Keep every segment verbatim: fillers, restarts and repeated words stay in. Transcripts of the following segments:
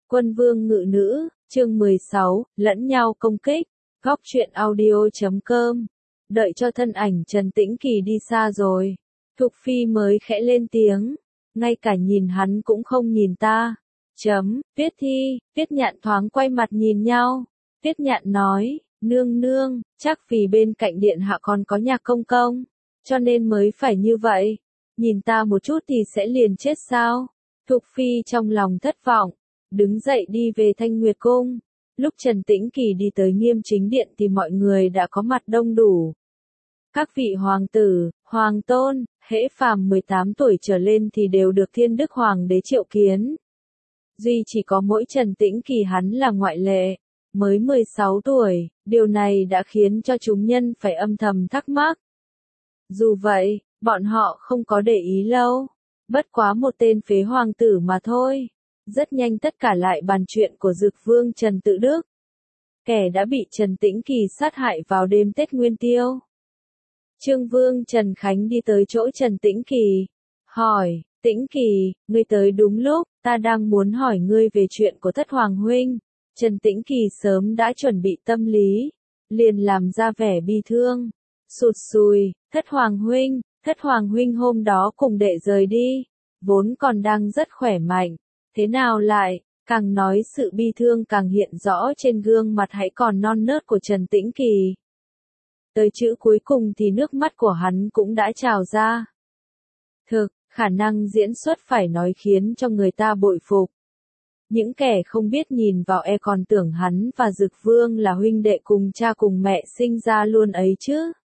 Quân vương ngự nữ, chương mười sáu, lẫn nhau công kích, góc truyện audio chấm com. Đợi cho thân ảnh Trần Tĩnh Kỳ đi xa rồi, Thục Phi mới khẽ lên tiếng, ngay cả nhìn hắn cũng không nhìn ta. Chấm, Tuyết Thi, Tuyết Nhạn thoáng quay mặt nhìn nhau. Tuyết Nhạn nói, nương nương, chắc vì bên cạnh điện hạ còn có nhà công công, cho nên mới phải như vậy. Nhìn ta một chút thì sẽ liền chết sao? Thục Phi trong lòng thất vọng, đứng dậy đi về Thanh Nguyệt Cung. Lúc Trần Tĩnh Kỳ đi tới Nghiêm Chính Điện thì mọi người đã có mặt đông đủ. Các vị hoàng tử, hoàng tôn, hễ phàm mười tám tuổi trở lên thì đều được Thiên Đức Hoàng đế triệu kiến. Duy chỉ có mỗi Trần Tĩnh Kỳ hắn là ngoại lệ, mới mười sáu tuổi, điều này đã khiến cho chúng nhân phải âm thầm thắc mắc. Dù vậy, bọn họ không có để ý lâu, bất quá một tên phế hoàng tử mà thôi. Rất nhanh tất cả lại bàn chuyện của Dực Vương Trần Tự Đức, kẻ đã bị Trần Tĩnh Kỳ sát hại vào đêm Tết Nguyên Tiêu. Trương Vương Trần Khánh đi tới chỗ Trần Tĩnh Kỳ, hỏi, Tĩnh Kỳ, ngươi tới đúng lúc, ta đang muốn hỏi ngươi về chuyện của Thất Hoàng Huynh. Trần Tĩnh Kỳ sớm đã chuẩn bị tâm lý, liền làm ra vẻ bi thương, sụt sùi, Thất Hoàng Huynh, Thất Hoàng Huynh hôm đó cùng đệ rời đi, vốn còn đang rất khỏe mạnh, thế nào lại, càng nói sự bi thương càng hiện rõ trên gương mặt hãy còn non nớt của Trần Tĩnh Kỳ. Tới chữ cuối cùng thì nước mắt của hắn cũng đã trào ra. Thực, khả năng diễn xuất phải nói khiến cho người ta bội phục. Những kẻ không biết nhìn vào e còn tưởng hắn và Dực Vương là huynh đệ cùng cha cùng mẹ sinh ra luôn ấy chứ.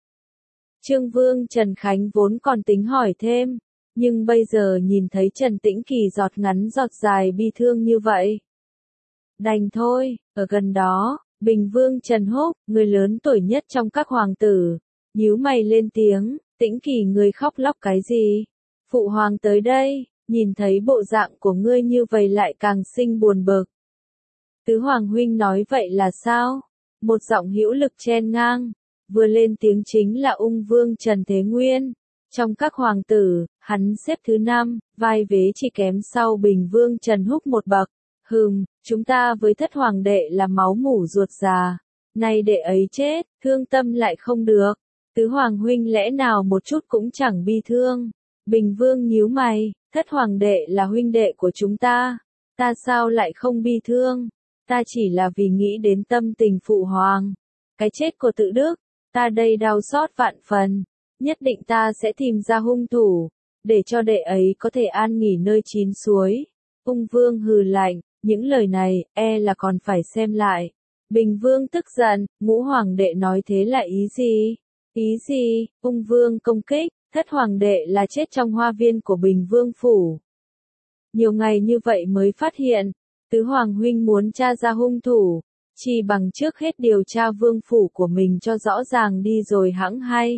Trương Vương Trần Khánh vốn còn tính hỏi thêm, nhưng bây giờ nhìn thấy Trần Tĩnh Kỳ giọt ngắn giọt dài bi thương như vậy. Đành thôi, ở gần đó, Bình Vương Trần Húc, người lớn tuổi nhất trong các hoàng tử, nhíu mày lên tiếng, Tĩnh Kỳ người khóc lóc cái gì? Phụ hoàng tới đây, nhìn thấy bộ dạng của ngươi như vậy lại càng sinh buồn bực. Tứ Hoàng Huynh nói vậy là sao? Một giọng hữu lực chen ngang, vừa lên tiếng chính là Ung Vương Trần Thế Nguyên. Trong các hoàng tử, hắn xếp thứ năm, vai vế chỉ kém sau Bình Vương Trần Húc một bậc. Hừm, chúng ta với Thất Hoàng đệ là máu mủ ruột già. Nay đệ ấy chết, thương tâm lại không được. Tứ Hoàng Huynh lẽ nào một chút cũng chẳng bi thương. Bình Vương nhíu mày, Thất Hoàng đệ là huynh đệ của chúng ta. Ta sao lại không bi thương? Ta chỉ là vì nghĩ đến tâm tình phụ hoàng. Cái chết của Tự Đức, ta đây đau xót vạn phần. Nhất định ta sẽ tìm ra hung thủ, để cho đệ ấy có thể an nghỉ nơi chín suối. Ung Vương hừ lạnh, những lời này, e là còn phải xem lại. Bình Vương tức giận, Ngũ Hoàng đệ nói thế là ý gì? Ý gì? Ung Vương công kích, Thất Hoàng đệ là chết trong hoa viên của Bình Vương phủ. Nhiều ngày như vậy mới phát hiện, Tứ Hoàng Huynh muốn tra ra hung thủ, chỉ bằng trước hết điều tra vương phủ của mình cho rõ ràng đi rồi hẵng hay.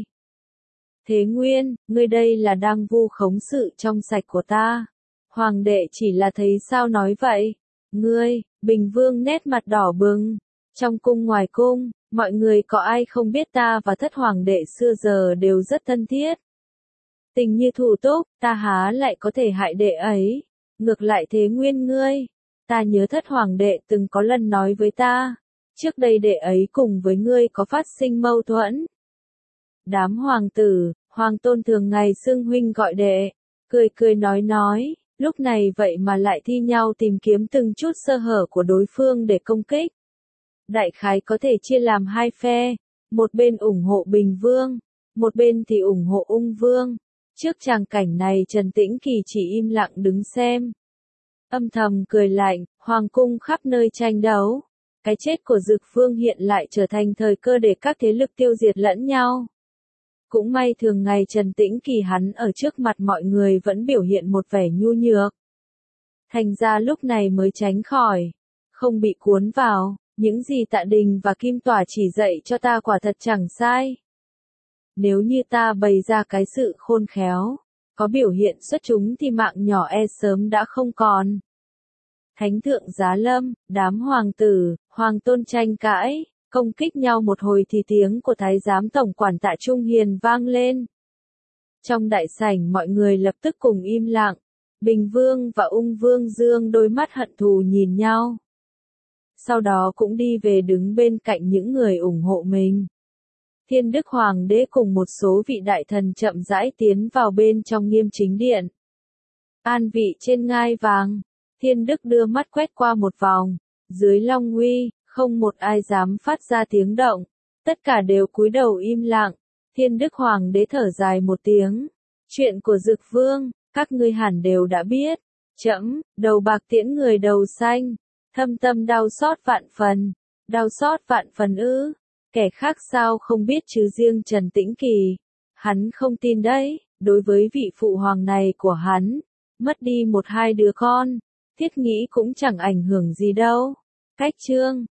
Thế Nguyên, ngươi đây là đang vu khống sự trong sạch của ta. Hoàng đệ chỉ là thấy sao nói vậy? Ngươi, Bình Vương nét mặt đỏ bừng. Trong cung ngoài cung, mọi người có ai không biết ta và Thất Hoàng đệ xưa giờ đều rất thân thiết. Tình như thủ túc, ta há lại có thể hại đệ ấy. Ngược lại Thế Nguyên ngươi, ta nhớ Thất Hoàng đệ từng có lần nói với ta, trước đây đệ ấy cùng với ngươi có phát sinh mâu thuẫn. Đám hoàng tử, hoàng tôn thường ngày xưng huynh gọi đệ, cười cười nói nói, lúc này vậy mà lại thi nhau tìm kiếm từng chút sơ hở của đối phương để công kích. Đại khái có thể chia làm hai phe, một bên ủng hộ Bình Vương, một bên thì ủng hộ Ung Vương. Trước tràng cảnh này Trần Tĩnh Kỳ chỉ im lặng đứng xem. Âm thầm cười lạnh, hoàng cung khắp nơi tranh đấu. Cái chết của Dực Vương hiện lại trở thành thời cơ để các thế lực tiêu diệt lẫn nhau. Cũng may thường ngày Trần Tĩnh Kỳ hắn ở trước mặt mọi người vẫn biểu hiện một vẻ nhu nhược. Thành ra lúc này mới tránh khỏi, không bị cuốn vào, những gì Tạ Đình và Kim Tỏa chỉ dạy cho ta quả thật chẳng sai. Nếu như ta bày ra cái sự khôn khéo, có biểu hiện xuất chúng thì mạng nhỏ e sớm đã không còn. Thánh thượng giá lâm, đám hoàng tử, hoàng tôn tranh cãi, công kích nhau một hồi thì tiếng của Thái giám tổng quản Tạ Trung Hiền vang lên. Trong đại sảnh mọi người lập tức cùng im lặng, Bình Vương và Ung Vương dương đôi mắt hận thù nhìn nhau. Sau đó cũng đi về đứng bên cạnh những người ủng hộ mình. Thiên Đức Hoàng đế cùng một số vị đại thần chậm rãi tiến vào bên trong Nghiêm Chính Điện. An vị trên ngai vàng, Thiên Đức đưa mắt quét qua một vòng, dưới long uy, không một ai dám phát ra tiếng động, tất cả đều cúi đầu im lặng. Thiên Đức Hoàng đế thở dài một tiếng, chuyện của Dực Vương, các ngươi hẳn đều đã biết, trẫm, đầu bạc tiễn người đầu xanh, thâm tâm đau xót vạn phần, đau xót vạn phần ư, kẻ khác sao không biết chứ riêng Trần Tĩnh Kỳ, hắn không tin đấy, đối với vị phụ hoàng này của hắn, mất đi một hai đứa con, thiết nghĩ cũng chẳng ảnh hưởng gì đâu. Cách chương